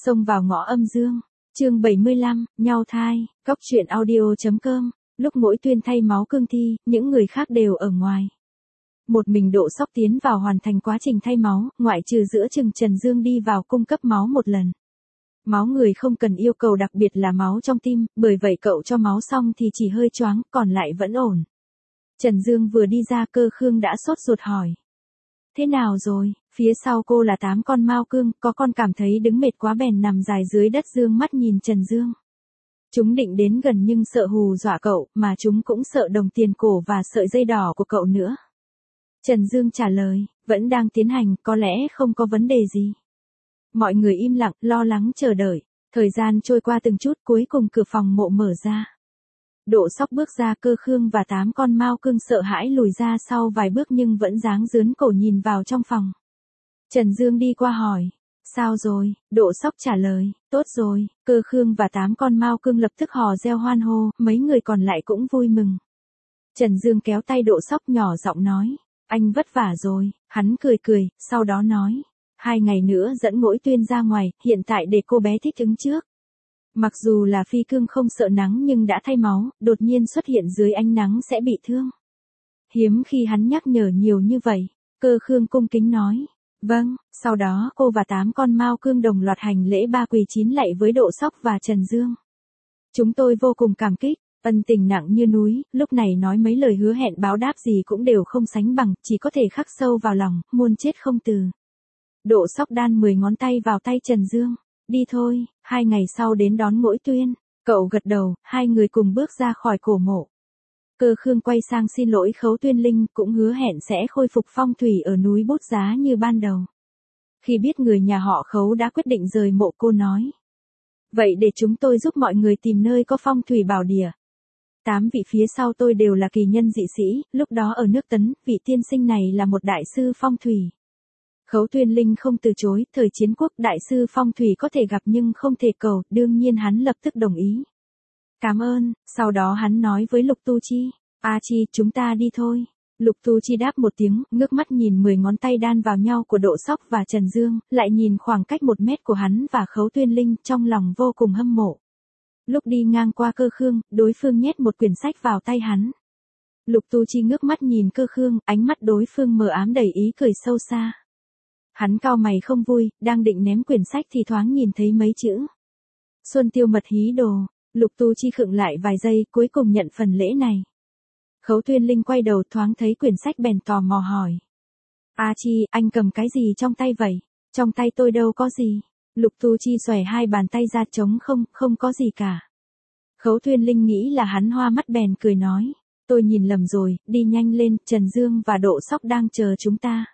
Xông vào ngõ âm dương. Chương 75, nhau thai. Cóc truyện audio.com. Lúc Mỗi Tuyên thay máu cương thi, những người khác đều ở ngoài. Một mình Độ Sóc tiến vào hoàn thành quá trình thay máu, ngoại trừ giữa chừng Trần Dương đi vào cung cấp máu một lần. Máu người không cần yêu cầu đặc biệt là máu trong tim, bởi vậy cậu cho máu xong thì chỉ hơi choáng, còn lại vẫn ổn. Trần Dương vừa đi ra, Cơ Khương đã sốt ruột hỏi. Thế nào rồi? Phía sau cô là 8 con mao cương, có con cảm thấy đứng mệt quá bèn nằm dài dưới đất dương mắt nhìn Trần Dương. Chúng định đến gần nhưng sợ hù dọa cậu, mà chúng cũng sợ đồng tiền cổ và sợi dây đỏ của cậu nữa. Trần Dương trả lời, vẫn đang tiến hành, có lẽ không có vấn đề gì. Mọi người im lặng, lo lắng chờ đợi. Thời gian trôi qua từng chút, cuối cùng cửa phòng mộ mở ra. Độ Sóc bước ra, Cơ Khương và 8 con mao cương sợ hãi lùi ra sau vài bước nhưng vẫn dáng dướn cổ nhìn vào trong phòng. Trần Dương đi qua hỏi, sao rồi? Độ Sóc trả lời, tốt rồi. Cơ Khương và 8 con mao cương lập tức hò reo hoan hô, mấy người còn lại cũng vui mừng. Trần Dương kéo tay Độ Sóc nhỏ giọng nói, anh vất vả rồi. Hắn cười cười, sau đó nói, 2 ngày nữa dẫn Mỗi Tuyên ra ngoài, hiện tại để cô bé thích ứng trước. Mặc dù là phi cương không sợ nắng nhưng đã thay máu, đột nhiên xuất hiện dưới ánh nắng sẽ bị thương. Hiếm khi hắn nhắc nhở nhiều như vậy. Cơ Khương cung kính nói, vâng. Sau đó cô và 8 con mao cương đồng loạt hành lễ 3 quỳ 9 lạy với Độ Sóc và Trần Dương. Chúng tôi vô cùng cảm kích, ân tình nặng như núi, lúc này nói mấy lời hứa hẹn báo đáp gì cũng đều không sánh bằng, chỉ có thể khắc sâu vào lòng, muôn chết không từ. Độ Sóc đan 10 ngón tay vào tay Trần Dương. Đi thôi, 2 ngày sau đến đón Mỗi Tuyên. Cậu gật đầu, hai người cùng bước ra khỏi cổ mộ. Cơ Khương quay sang xin lỗi Khấu Tuyên Linh, cũng hứa hẹn sẽ khôi phục phong thủy ở núi Bút Giá như ban đầu. Khi biết người nhà họ Khấu đã quyết định rời mộ, cô nói, vậy để chúng tôi giúp mọi người tìm nơi có phong thủy bảo địa. 8 vị phía sau tôi đều là kỳ nhân dị sĩ, lúc đó ở nước Tấn, vị tiên sinh này là một đại sư phong thủy. Khấu Tuyên Linh không từ chối, thời chiến quốc đại sư phong thủy có thể gặp nhưng không thể cầu, đương nhiên hắn lập tức đồng ý. Cảm ơn. Sau đó hắn nói với Lục Tu Chi, A Chi, chúng ta đi thôi. Lục Tu Chi đáp một tiếng, ngước mắt nhìn 10 ngón tay đan vào nhau của Độ Sóc và Trần Dương, lại nhìn khoảng cách 1 mét của hắn và Khấu Tuyên Linh, trong lòng vô cùng hâm mộ. Lúc đi ngang qua Cơ Khương, đối phương nhét một quyển sách vào tay hắn. Lục Tu Chi ngước mắt nhìn Cơ Khương, ánh mắt đối phương mờ ám đầy ý cười sâu xa. Hắn cau mày không vui, đang định ném quyển sách thì thoáng nhìn thấy mấy chữ. Xuân Tiêu Mật Hí Đồ. Lục Tu Chi khựng lại vài giây, cuối cùng nhận phần lễ này. Khấu Tuyên Linh quay đầu thoáng thấy quyển sách bèn tò mò hỏi. A Chi, anh cầm cái gì trong tay vậy? Trong tay tôi đâu có gì. Lục Tu Chi xòe hai bàn tay ra trống không, không có gì cả. Khấu Tuyên Linh nghĩ là hắn hoa mắt bèn cười nói. Tôi nhìn lầm rồi, đi nhanh lên, Trần Dương và Độ Sóc đang chờ chúng ta.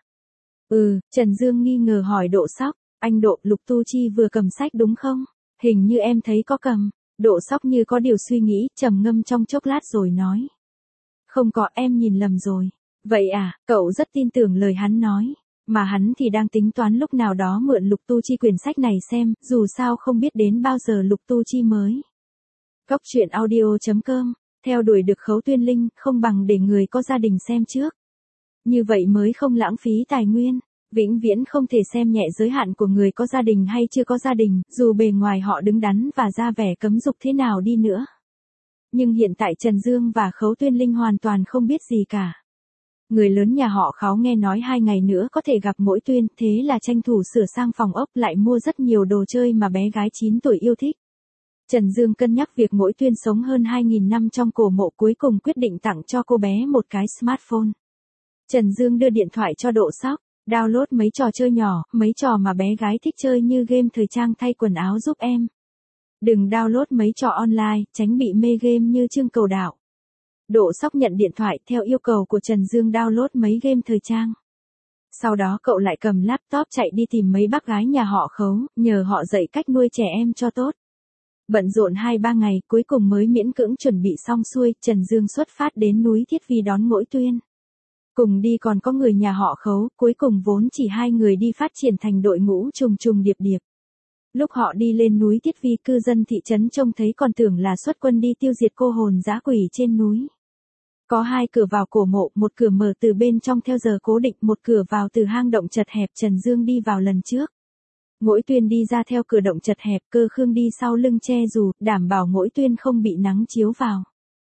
Trần Dương nghi ngờ hỏi Độ Sóc, anh Độ, Lục Tu Chi vừa cầm sách đúng không? Hình như em thấy có cầm. Độ Sóc như có điều suy nghĩ, trầm ngâm trong chốc lát rồi nói. Không có, em nhìn lầm rồi. Vậy à, cậu rất tin tưởng lời hắn nói. Mà hắn thì đang tính toán lúc nào đó mượn Lục Tu Chi quyển sách này xem, dù sao không biết đến bao giờ Lục Tu Chi mới. Cóc truyện audio.com, theo đuổi được Khấu Tuyên Linh, không bằng để người có gia đình xem trước. Như vậy mới không lãng phí tài nguyên. Vĩnh viễn không thể xem nhẹ giới hạn của người có gia đình hay chưa có gia đình, dù bề ngoài họ đứng đắn và ra vẻ cấm dục thế nào đi nữa. Nhưng hiện tại Trần Dương và Khấu Tuyên Linh hoàn toàn không biết gì cả. Người lớn nhà họ Khấu nghe nói 2 ngày nữa có thể gặp Mỗi Tuyên, thế là tranh thủ sửa sang phòng ốc, lại mua rất nhiều đồ chơi mà bé gái 9 tuổi yêu thích. Trần Dương cân nhắc việc Mỗi Tuyên sống hơn 2.000 năm trong cổ mộ, cuối cùng quyết định tặng cho cô bé một cái smartphone. Trần Dương đưa điện thoại cho Độ Sóc. Download mấy trò chơi nhỏ, mấy trò mà bé gái thích chơi như game thời trang thay quần áo giúp em. Đừng download mấy trò online, tránh bị mê game như Chương Cầu Đạo. Độ Sóc nhận điện thoại, theo yêu cầu của Trần Dương download mấy game thời trang. Sau đó cậu lại cầm laptop chạy đi tìm mấy bác gái nhà họ Khấu, nhờ họ dạy cách nuôi trẻ em cho tốt. Bận rộn 2-3 ngày, cuối cùng mới miễn cưỡng chuẩn bị xong xuôi, Trần Dương xuất phát đến núi Thiết Vi đón Mỗi Tuyên. Cùng đi còn có người nhà họ Khấu, cuối cùng vốn chỉ 2 người đi phát triển thành đội ngũ trùng trùng điệp điệp. Lúc họ đi lên núi Thiết Vi, cư dân thị trấn trông thấy còn tưởng là xuất quân đi tiêu diệt cô hồn dã quỷ trên núi. Có 2 cửa vào cổ mộ, một cửa mở từ bên trong theo giờ cố định, một cửa vào từ hang động chật hẹp Trần Dương đi vào lần trước. Ngỗi Tuyên đi ra theo cửa động chật hẹp, Cơ Khương đi sau lưng che dù, đảm bảo Ngỗi Tuyên không bị nắng chiếu vào.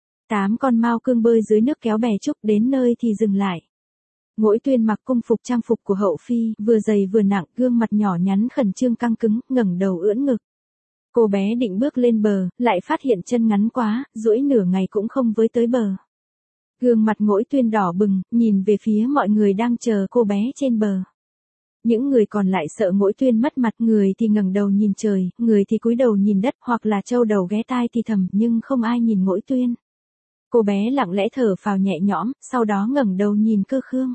8 con mao cương bơi dưới nước kéo bè trúc đến nơi thì dừng lại. Ngỗi Tuyên mặc cung phục trang phục của hậu phi, vừa dày vừa nặng, gương mặt nhỏ nhắn khẩn trương căng cứng, ngẩng đầu ưỡn ngực. Cô bé định bước lên bờ, lại phát hiện chân ngắn quá, duỗi nửa ngày cũng không với tới bờ. Gương mặt Ngỗi Tuyên đỏ bừng, nhìn về phía mọi người đang chờ cô bé trên bờ. Những người còn lại sợ Ngỗi Tuyên mất mặt, người thì ngẩng đầu nhìn trời, người thì cúi đầu nhìn đất, hoặc là trâu đầu ghé tai thì thầm, nhưng không ai nhìn Ngỗi Tuyên. Cô bé lặng lẽ thở phào nhẹ nhõm, sau đó ngẩng đầu nhìn Cơ Khương.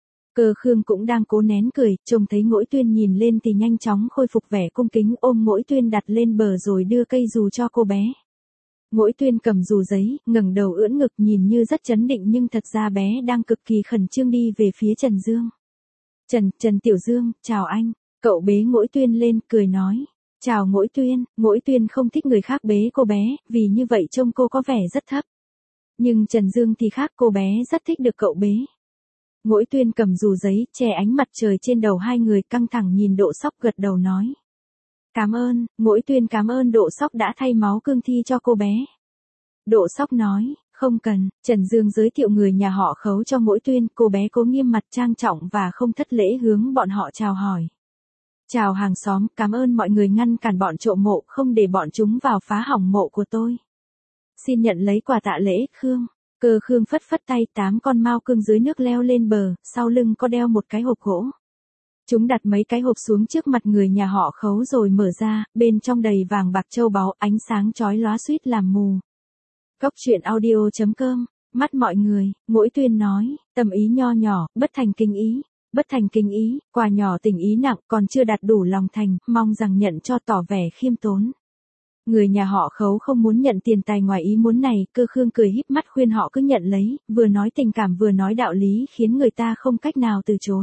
Cơ Khương cũng đang cố nén cười, trông thấy Ngỗi Tuyên nhìn lên thì nhanh chóng khôi phục vẻ cung kính, ôm Ngỗi Tuyên đặt lên bờ rồi đưa cây dù cho cô bé. Ngỗi Tuyên cầm dù giấy, ngẩng đầu ưỡn ngực nhìn như rất trấn định nhưng thật ra bé đang cực kỳ khẩn trương đi về phía Trần Dương. Trần Tiểu Dương, chào anh. Cậu bế Ngỗi Tuyên lên, cười nói. Chào Ngỗi Tuyên. Ngỗi Tuyên không thích người khác bế cô bé, vì như vậy trông cô có vẻ rất thấp. Nhưng Trần Dương thì khác, cô bé rất thích được cậu bế. Ngỗi Tuyên cầm dù giấy, che ánh mặt trời trên đầu hai người, căng thẳng nhìn Độ Sóc, gật đầu nói. Cảm ơn, Ngỗi Tuyên cảm ơn Độ Sóc đã thay máu cương thi cho cô bé. Độ Sóc nói, không cần. Trần Dương giới thiệu người nhà họ Khấu cho Ngỗi Tuyên, cô bé cố nghiêm mặt trang trọng và không thất lễ hướng bọn họ chào hỏi. Chào hàng xóm, cảm ơn mọi người ngăn cản bọn trộm mộ, không để bọn chúng vào phá hỏng mộ của tôi. Xin nhận lấy quà tạ lễ, Khương. Cơ Khương phất phất tay, 8 con mao cương dưới nước leo lên bờ, sau lưng có đeo một cái hộp gỗ. Chúng đặt mấy cái hộp xuống trước mặt người nhà họ Khấu rồi mở ra, bên trong đầy vàng bạc châu báu, ánh sáng chói lóa suýt làm mù. Cốc truyện audio.com, mắt mọi người, Ngỗi Tuyên nói, tâm ý nho nhỏ, bất thành kinh ý. Bất thành kinh ý, quà nhỏ tình ý nặng, còn chưa đạt đủ lòng thành, mong rằng nhận cho tỏ vẻ khiêm tốn. Người nhà họ Khấu không muốn nhận tiền tài ngoài ý muốn này, Cơ Khương cười híp mắt khuyên họ cứ nhận lấy, vừa nói tình cảm vừa nói đạo lý khiến người ta không cách nào từ chối.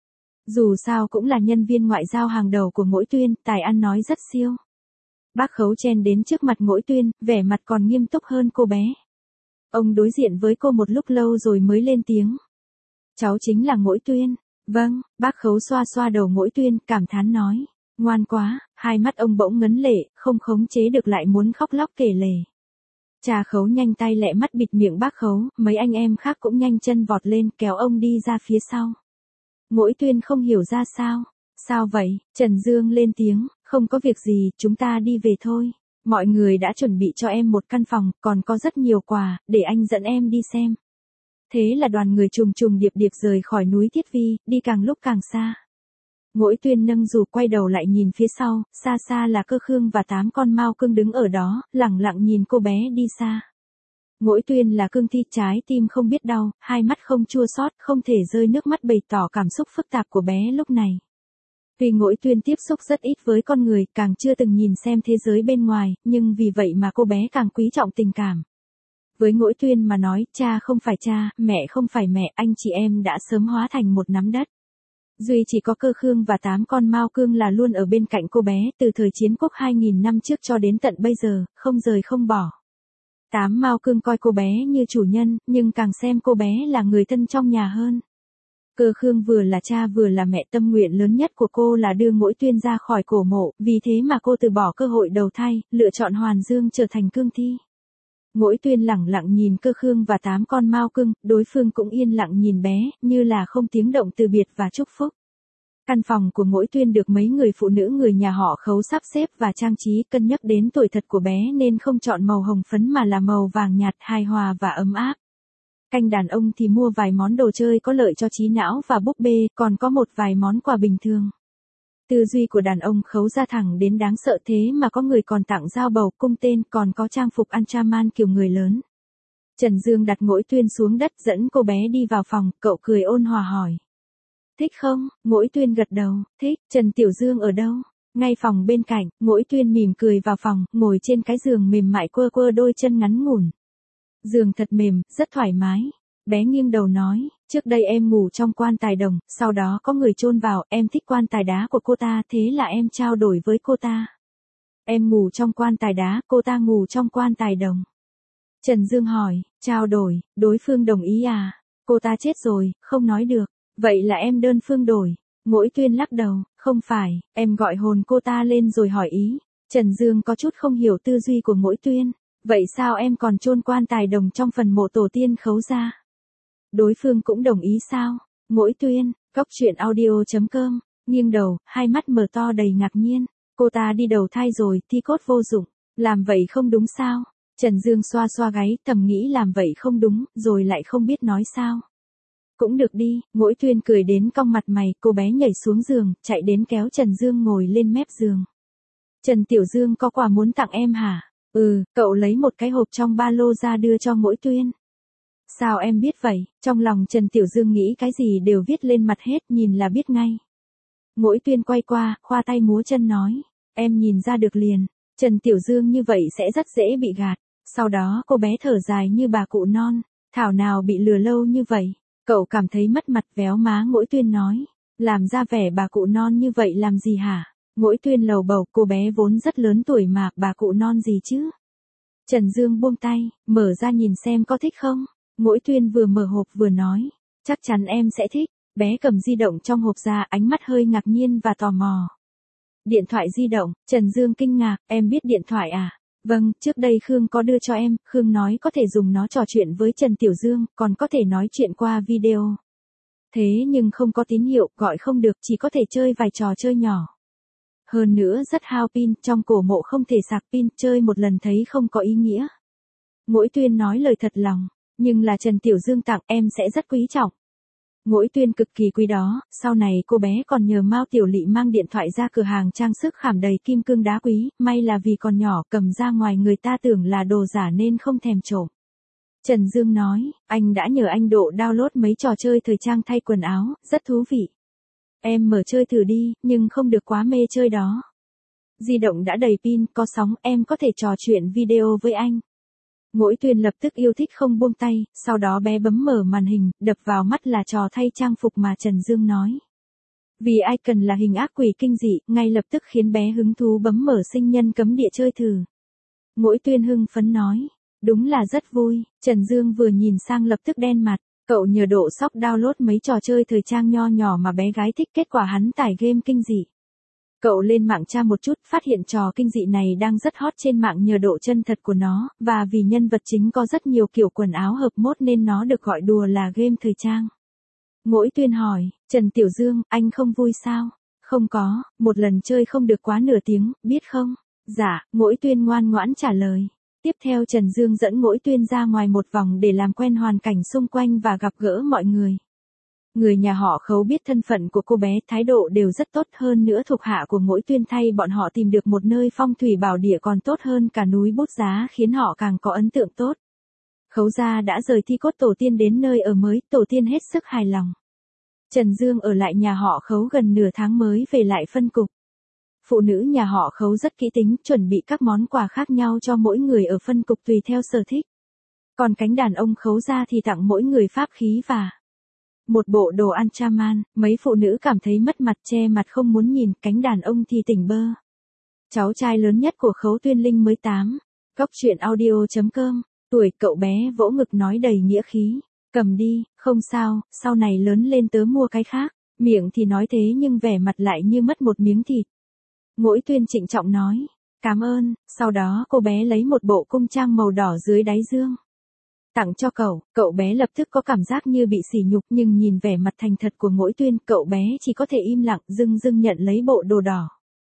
Dù sao cũng là nhân viên ngoại giao hàng đầu của Ngỗi Tuyên, tài ăn nói rất siêu. Bác Khấu chen đến trước mặt Ngỗi Tuyên, vẻ mặt còn nghiêm túc hơn cô bé. Ông đối diện với cô một lúc lâu rồi mới lên tiếng. Cháu chính là Ngỗi Tuyên. Vâng, bác Khấu xoa xoa đầu Ngỗi Tuyên, cảm thán nói. Ngoan quá, hai mắt ông bỗng ngấn lệ, không khống chế được lại muốn khóc lóc kể lể. Cha Khấu nhanh tay lẹ mắt bịt miệng bác Khấu, mấy anh em khác cũng nhanh chân vọt lên kéo ông đi ra phía sau. Ngỗi Tuyên không hiểu ra sao. Sao vậy? Trần Dương lên tiếng, không có việc gì, chúng ta đi về thôi. Mọi người đã chuẩn bị cho em một căn phòng, còn có rất nhiều quà, để anh dẫn em đi xem. Thế là đoàn người trùng trùng điệp điệp rời khỏi núi Thiết Vi, đi càng lúc càng xa. Ngỗi Tuyên nâng dù quay đầu lại nhìn phía sau, xa xa là Cơ Khương và 8 con mao cương đứng ở đó, lẳng lặng nhìn cô bé đi xa. Ngỗi Tuyên là cương thi, trái tim không biết đau, hai mắt không chua xót, không thể rơi nước mắt bày tỏ cảm xúc phức tạp của bé lúc này. Tuy Ngỗi Tuyên tiếp xúc rất ít với con người, càng chưa từng nhìn xem thế giới bên ngoài, nhưng vì vậy mà cô bé càng quý trọng tình cảm. Với Ngỗi Tuyên mà nói, cha không phải cha, mẹ không phải mẹ, anh chị em đã sớm hóa thành một nắm đất. Duy chỉ có Cơ Khương và 8 con mao cương là luôn ở bên cạnh cô bé, từ thời chiến quốc 2000 năm trước cho đến tận bây giờ, không rời không bỏ. 8 mao cương coi cô bé như chủ nhân, nhưng càng xem cô bé là người thân trong nhà hơn. Cơ Khương vừa là cha vừa là mẹ, tâm nguyện lớn nhất của cô là đưa Ngỗi Tuyên ra khỏi cổ mộ, vì thế mà cô từ bỏ cơ hội đầu thai, lựa chọn Hoàn Dương trở thành cương thi. Ngỗi Tuyên lẳng lặng nhìn Cơ Khương và 8 con mao cương, đối phương cũng yên lặng nhìn bé, như là không tiếng động từ biệt và chúc phúc. Căn phòng của Ngỗi Tuyên được mấy người phụ nữ người nhà họ Khấu sắp xếp và trang trí, cân nhắc đến tuổi thật của bé nên không chọn màu hồng phấn mà là màu vàng nhạt, hài hòa và ấm áp. Canh đàn ông thì mua vài món đồ chơi có lợi cho trí não và búp bê, còn có một vài món quà bình thường. Tư duy của đàn ông Khấu ra thẳng đến đáng sợ, thế mà có người còn tặng dao bầu, cung tên, còn có trang phục Antraman kiểu người lớn. Trần Dương đặt Ngỗi Tuyên xuống đất dẫn cô bé đi vào phòng, cậu cười ôn hòa hỏi. Thích không? Ngỗi Tuyên gật đầu, thích. Trần Tiểu Dương ở đâu? Ngay phòng bên cạnh, Ngỗi Tuyên mỉm cười vào phòng, ngồi trên cái giường mềm mại quơ quơ đôi chân ngắn ngủn. Giường thật mềm, rất thoải mái. Bé nghiêng đầu nói, trước đây em ngủ trong quan tài đồng, sau đó có người chôn vào, em thích quan tài đá của cô ta, thế là em trao đổi với cô ta. Em ngủ trong quan tài đá, cô ta ngủ trong quan tài đồng. Trần Dương hỏi, trao đổi, đối phương đồng ý à? Cô ta chết rồi, không nói được. Vậy là em đơn phương đổi. Ngỗi Tuyên lắc đầu, Không phải, em gọi hồn cô ta lên rồi hỏi ý. Trần Dương có chút không hiểu tư duy của Mỗi Tuyên. Vậy sao em còn chôn quan tài đồng trong phần mộ tổ tiên Khấu gia? Đối phương cũng đồng ý sao? Mỗi Tuyên, Cóc Truyện Audio.com, nghiêng đầu, hai mắt mở to đầy ngạc nhiên. Cô ta đi đầu thai rồi, thi cốt vô dụng. Làm vậy không đúng sao? Trần Dương xoa xoa gáy, thầm nghĩ làm vậy không đúng, rồi lại không biết nói sao. Cũng được đi, Mỗi Tuyên cười đến cong mặt mày, cô bé nhảy xuống giường, chạy đến kéo Trần Dương ngồi lên mép giường. Trần Tiểu Dương có quà muốn tặng em hả? Cậu lấy một cái hộp trong ba lô ra đưa cho Mỗi Tuyên. Sao em biết vậy? Trong lòng Trần Tiểu Dương nghĩ cái gì đều viết lên mặt hết, nhìn là biết ngay. Mỗi Tuyên quay qua, khoa tay múa chân nói. Em nhìn ra được liền. Trần Tiểu Dương như vậy sẽ rất dễ bị gạt. Sau đó cô bé thở dài như bà cụ non. Thảo nào bị lừa lâu như vậy. Cậu cảm thấy mất mặt, véo má Mỗi Tuyên nói. Làm ra vẻ bà cụ non như vậy làm gì hả? Mỗi Tuyên lầu bầu, cô bé vốn rất lớn tuổi mà, bà cụ non gì chứ? Trần Dương buông tay, mở ra nhìn xem có thích không? Mỗi Tuyên vừa mở hộp vừa nói. Chắc chắn em sẽ thích. Bé cầm di động trong hộp ra, ánh mắt hơi ngạc nhiên và tò mò. Điện thoại di động, Trần Dương kinh ngạc, em biết điện thoại à? Vâng, trước đây Khương có đưa cho em, Khương nói có thể dùng nó trò chuyện với Trần Tiểu Dương, còn có thể nói chuyện qua video. Thế nhưng không có tín hiệu, gọi không được, chỉ có thể chơi vài trò chơi nhỏ. Hơn nữa rất hao pin, trong cổ mộ không thể sạc pin, chơi một lần thấy không có ý nghĩa. Mỗi Tuyên nói lời thật lòng, nhưng là Trần Tiểu Dương tặng em sẽ rất quý trọng. Mỗi Tuyên cực kỳ quý đó, sau này cô bé còn nhờ Mao Tiểu Lị mang điện thoại ra cửa hàng trang sức khảm đầy kim cương đá quý, may là vì còn nhỏ cầm ra ngoài người ta tưởng là đồ giả nên không thèm trộm. Trần Dương nói, anh đã nhờ anh Độ download mấy trò chơi thời trang thay quần áo, rất thú vị. Em mở chơi thử đi, nhưng không được quá mê chơi đó. Di động đã đầy pin, có sóng, em có thể trò chuyện video với anh. Mỗi Tuyên lập tức yêu thích không buông tay, sau đó bé bấm mở màn hình, đập vào mắt là trò thay trang phục mà Trần Dương nói. Vì icon là hình ác quỷ kinh dị, ngay lập tức khiến bé hứng thú bấm mở sinh nhân cấm địa chơi thử. Mỗi Tuyên hưng phấn nói, đúng là rất vui. Trần Dương vừa nhìn sang lập tức đen mặt, cậu nhờ Độ Sóc download mấy trò chơi thời trang nho nhỏ mà bé gái thích, kết quả hắn tải game kinh dị. Cậu lên mạng tra một chút, phát hiện trò kinh dị này đang rất hot trên mạng nhờ độ chân thật của nó, và vì nhân vật chính có rất nhiều kiểu quần áo hợp mốt nên nó được gọi đùa là game thời trang. Mỗi Tuyên hỏi, Trần Tiểu Dương, anh không vui sao? Không có, một lần chơi không được quá nửa tiếng, biết không? Dạ, Mỗi Tuyên ngoan ngoãn trả lời. Tiếp theo Trần Dương dẫn Mỗi Tuyên ra ngoài một vòng để làm quen hoàn cảnh xung quanh và gặp gỡ mọi người. Người nhà họ Khấu biết thân phận của cô bé, thái độ đều rất tốt, hơn nữa thuộc hạ của Mỗi Tuyên thay bọn họ tìm được một nơi phong thủy bảo địa còn tốt hơn cả núi Bút Giá, khiến họ càng có ấn tượng tốt. Khấu gia đã rời thi cốt tổ tiên đến nơi ở mới, tổ tiên hết sức hài lòng. Trần Dương ở lại nhà họ Khấu gần nửa tháng mới về lại phân cục. Phụ nữ nhà họ Khấu rất kỹ tính, chuẩn bị các món quà khác nhau cho mỗi người ở phân cục tùy theo sở thích. Còn cánh đàn ông Khấu gia thì tặng mỗi người pháp khí và một bộ đồ ăn chaman. Mấy phụ nữ cảm thấy mất mặt, che mặt không muốn nhìn, cánh đàn ông thì tỉnh bơ. Cháu trai lớn nhất của Khấu Tuyên Linh mới 8. Cóc Truyện Audio.com, tuổi, cậu bé vỗ ngực nói đầy nghĩa khí. Cầm đi, không sao, sau này lớn lên tớ mua cái khác. Miệng thì nói thế nhưng vẻ mặt lại như mất một miếng thịt. Mỗi Tuyên trịnh trọng nói, cảm ơn, sau đó cô bé lấy một bộ cung trang màu đỏ dưới đáy dương. Tặng cho cậu bé lập tức có cảm giác như bị sỉ nhục, nhưng nhìn vẻ mặt thành thật của Mỗi Tuyên, cậu bé chỉ có thể im lặng, dưng nhận lấy bộ đồ đỏ.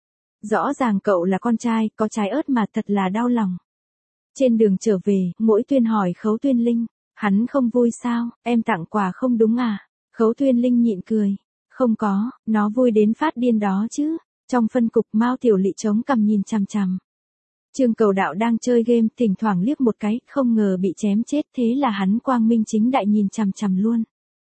Rõ ràng cậu là con trai, có trái ớt mà, thật là đau lòng. Trên đường trở về, Mỗi Tuyên hỏi Khấu Tuyên Linh, hắn không vui sao, em tặng quà không đúng à? Khấu Tuyên Linh nhịn cười, không có, nó vui đến phát điên đó chứ. Trong phân cục, Mao Tiểu Lị chống cằm nhìn chằm chằm. Trương Cầu Đạo đang chơi game, thỉnh thoảng liếc một cái, không ngờ bị chém chết, thế là hắn quang minh chính đại nhìn chằm chằm luôn.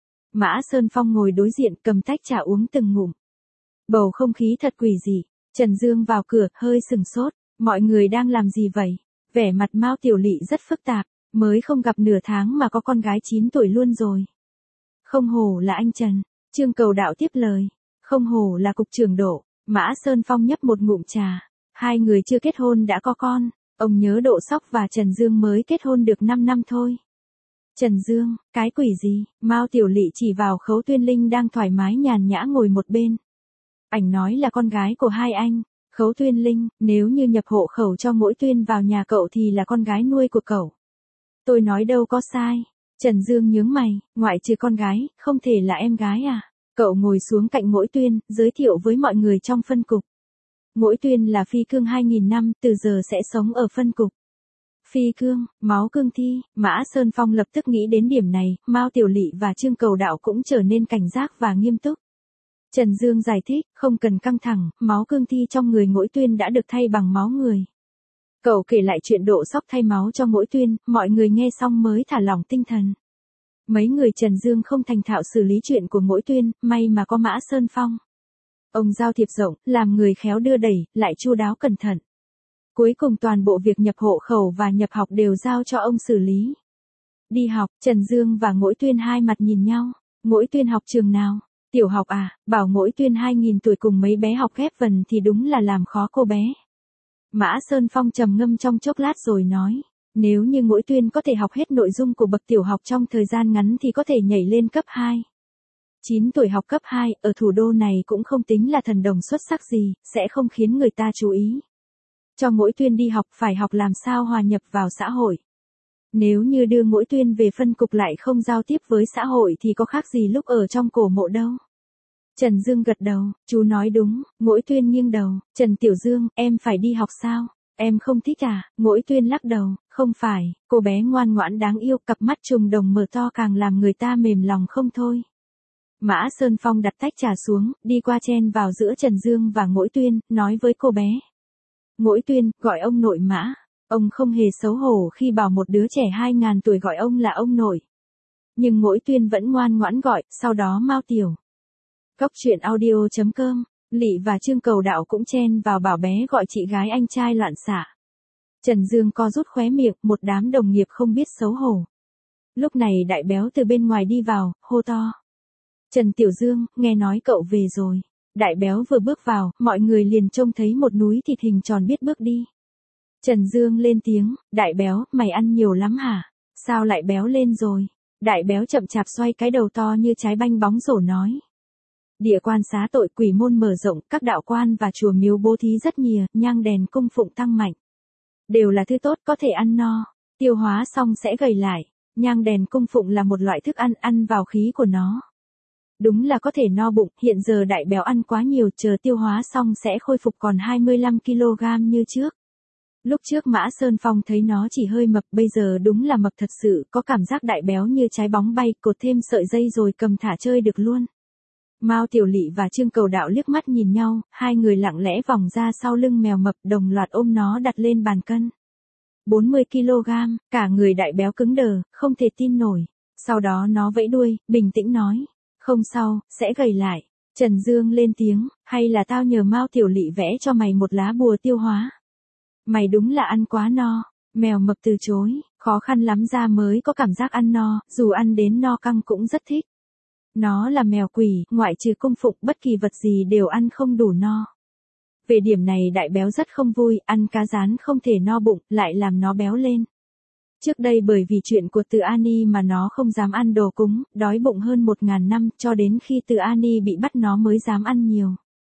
Mã Sơn Phong ngồi đối diện, cầm tách trà uống từng ngụm. Bầu không khí thật quỷ dị. Trần Dương vào cửa, hơi sừng sốt, mọi người đang làm gì vậy? Vẻ mặt Mao Tiểu Lị rất phức tạp, mới không gặp nửa tháng mà có con gái 9 tuổi luôn rồi. Không hổ là anh Trần, Trương Cầu Đạo tiếp lời, không hổ là cục trưởng Độ. Mã Sơn Phong nhấp một ngụm trà. Hai người chưa kết hôn đã có con, ông nhớ Độ Sóc và Trần Dương mới kết hôn được 5 năm thôi. Trần Dương, cái quỷ gì? Mao Tiểu Lị chỉ vào Khấu Tuyên Linh đang thoải mái nhàn nhã ngồi một bên. Ảnh nói là con gái của hai anh, Khấu Tuyên Linh, nếu như nhập hộ khẩu cho Mỗi Tuyên vào nhà cậu thì là con gái nuôi của cậu. Tôi nói đâu có sai. Trần Dương nhướng mày, ngoại trừ con gái, không thể là em gái à? Cậu ngồi xuống cạnh Mỗi Tuyên, giới thiệu với mọi người trong phân cục. Mỗi Tuyên là phi cương 2000 năm, từ giờ sẽ sống ở phân cục. Phi cương, máu cương thi, Mã Sơn Phong lập tức nghĩ đến điểm này, Mao Tiểu Lị và Trương Cầu Đạo cũng trở nên cảnh giác và nghiêm túc. Trần Dương giải thích, không cần căng thẳng, máu cương thi trong người Mỗi Tuyên đã được thay bằng máu người. Cậu kể lại chuyện độ sóc thay máu cho Mỗi Tuyên, mọi người nghe xong mới thả lỏng tinh thần. Mấy người Trần Dương không thành thạo xử lý chuyện của Mỗi Tuyên, may mà có Mã Sơn Phong. Ông giao thiệp rộng, làm người khéo đưa đẩy, lại chu đáo cẩn thận. Cuối cùng toàn bộ việc nhập hộ khẩu và nhập học đều giao cho ông xử lý. Đi học, Trần Dương và Mỗi Tuyên hai mặt nhìn nhau. Mỗi Tuyên học trường nào? Tiểu học à? Bảo Mỗi Tuyên 2000 tuổi cùng mấy bé học ghép vần thì đúng là làm khó cô bé. Mã Sơn Phong trầm ngâm trong chốc lát rồi nói. Nếu như Mỗi Tuyên có thể học hết nội dung của bậc tiểu học trong thời gian ngắn thì có thể nhảy lên cấp 2. 9 tuổi học cấp 2, ở thủ đô này cũng không tính là thần đồng xuất sắc gì, sẽ không khiến người ta chú ý. Cho Mỗi Tuyên đi học phải học làm sao hòa nhập vào xã hội. Nếu như đưa Mỗi Tuyên về phân cục lại không giao tiếp với xã hội thì có khác gì lúc ở trong cổ mộ đâu. Trần Dương gật đầu, chú nói đúng. Mỗi Tuyên nghiêng đầu, Trần Tiểu Dương, em phải đi học sao? Em không thích à? Mỗi Tuyên lắc đầu, không phải, cô bé ngoan ngoãn đáng yêu, cặp mắt trùng đồng mở to càng làm người ta mềm lòng không thôi. Mã Sơn Phong đặt tách trà xuống, đi qua chen vào giữa Trần Dương và Mỗi Tuyên, nói với cô bé. Mỗi Tuyên, gọi ông nội Mã. Ông không hề xấu hổ khi bảo một đứa trẻ 2000 tuổi gọi ông là ông nội. Nhưng Mỗi Tuyên vẫn ngoan ngoãn gọi, sau đó Mao Tiểu. Cóc truyện audio.com, Lị và Trương Cầu Đạo cũng chen vào bảo bé gọi chị gái anh trai loạn xạ. Trần Dương co rút khóe miệng, một đám đồng nghiệp không biết xấu hổ. Lúc này Đại Béo từ bên ngoài đi vào, hô to. Trần Tiểu Dương, nghe nói cậu về rồi. Đại Béo vừa bước vào, mọi người liền trông thấy một núi thịt hình tròn biết bước đi. Trần Dương lên tiếng, Đại Béo, mày ăn nhiều lắm hả? Sao lại béo lên rồi? Đại Béo chậm chạp xoay cái đầu to như trái banh bóng rổ nói. Địa quan xá tội, quỷ môn mở rộng, các đạo quan và chùa miếu bố thí rất nhiều, nhang đèn cung phụng tăng mạnh. Đều là thứ tốt, có thể ăn no, tiêu hóa xong sẽ gầy lại. Nhang đèn cung phụng là một loại thức ăn, ăn vào khí của nó. Đúng là có thể no bụng, hiện giờ Đại Béo ăn quá nhiều, chờ tiêu hóa xong sẽ khôi phục còn 25 kg như trước. Lúc trước Mã Sơn Phong thấy nó chỉ hơi mập, bây giờ đúng là mập thật sự, có cảm giác Đại Béo như trái bóng bay, cột thêm sợi dây rồi cầm thả chơi được luôn. Mao Tiểu Lị và Trương Cầu Đạo liếc mắt nhìn nhau, hai người lặng lẽ vòng ra sau lưng mèo mập, đồng loạt ôm nó đặt lên bàn cân. 40 kg, cả người Đại Béo cứng đờ, không thể tin nổi. Sau đó nó vẫy đuôi, bình tĩnh nói. Không sao, sẽ gầy lại. Trần Dương lên tiếng, hay là tao nhờ Mao Tiểu Lị vẽ cho mày một lá bùa tiêu hóa. Mày đúng là ăn quá no. Mèo mập từ chối, khó khăn lắm ra mới có cảm giác ăn no, dù ăn đến no căng cũng rất thích. Nó là mèo quỷ, ngoại trừ cung phụng bất kỳ vật gì đều ăn không đủ no. Về điểm này Đại Béo rất không vui, ăn cá rán không thể no bụng, lại làm nó béo lên. Trước đây bởi vì chuyện của Từ Ani mà nó không dám ăn đồ cúng, đói bụng hơn 1000 năm, cho đến khi Từ Ani bị bắt nó mới dám ăn nhiều.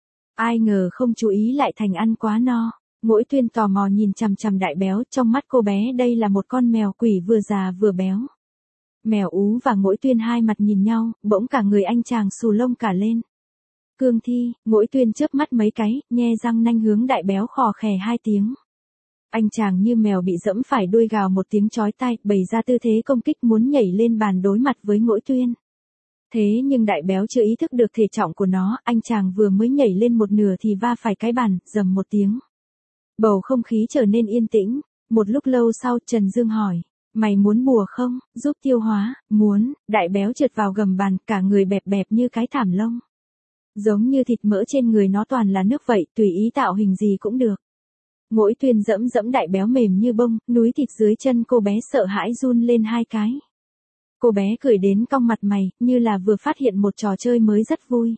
Ai ngờ không chú ý lại thành ăn quá no. Mỗi Tuyên tò mò nhìn chằm chằm Đại Béo, trong mắt cô bé đây là một con mèo quỷ vừa già vừa béo. Mèo Ú và Mỗi Tuyên hai mặt nhìn nhau, bỗng cả người anh chàng xù lông cả lên. Cương thi, Mỗi Tuyên chớp mắt mấy cái, nhe răng nanh hướng Đại Béo khò khè 2 tiếng. Anh chàng như mèo bị dẫm phải đuôi gào một tiếng chói tai, bày ra tư thế công kích muốn nhảy lên bàn đối mặt với Mỗi Tuyên. Thế nhưng Đại Béo chưa ý thức được thể trọng của nó, anh chàng vừa mới nhảy lên một nửa thì va phải cái bàn, rầm một tiếng. Bầu không khí trở nên yên tĩnh, một lúc lâu sau Trần Dương hỏi, mày muốn bùa không, giúp tiêu hóa, muốn, Đại Béo trượt vào gầm bàn, cả người bẹp bẹp như cái thảm lông. Giống như thịt mỡ trên người nó toàn là nước vậy, tùy ý tạo hình gì cũng được. Mỗi Tuyên dẫm dẫm Đại Béo mềm như bông, núi thịt dưới chân cô bé sợ hãi run lên 2 cái. Cô bé cười đến cong mặt mày, như là vừa phát hiện một trò chơi mới rất vui.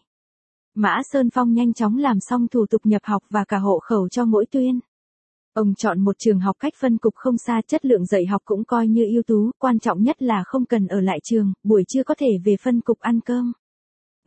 Mã Sơn Phong nhanh chóng làm xong thủ tục nhập học và cả hộ khẩu cho Mỗi Tuyên. Ông chọn một trường học cách phân cục không xa, chất lượng dạy học cũng coi như ưu tú, quan trọng nhất là không cần ở lại trường, buổi trưa có thể về phân cục ăn cơm.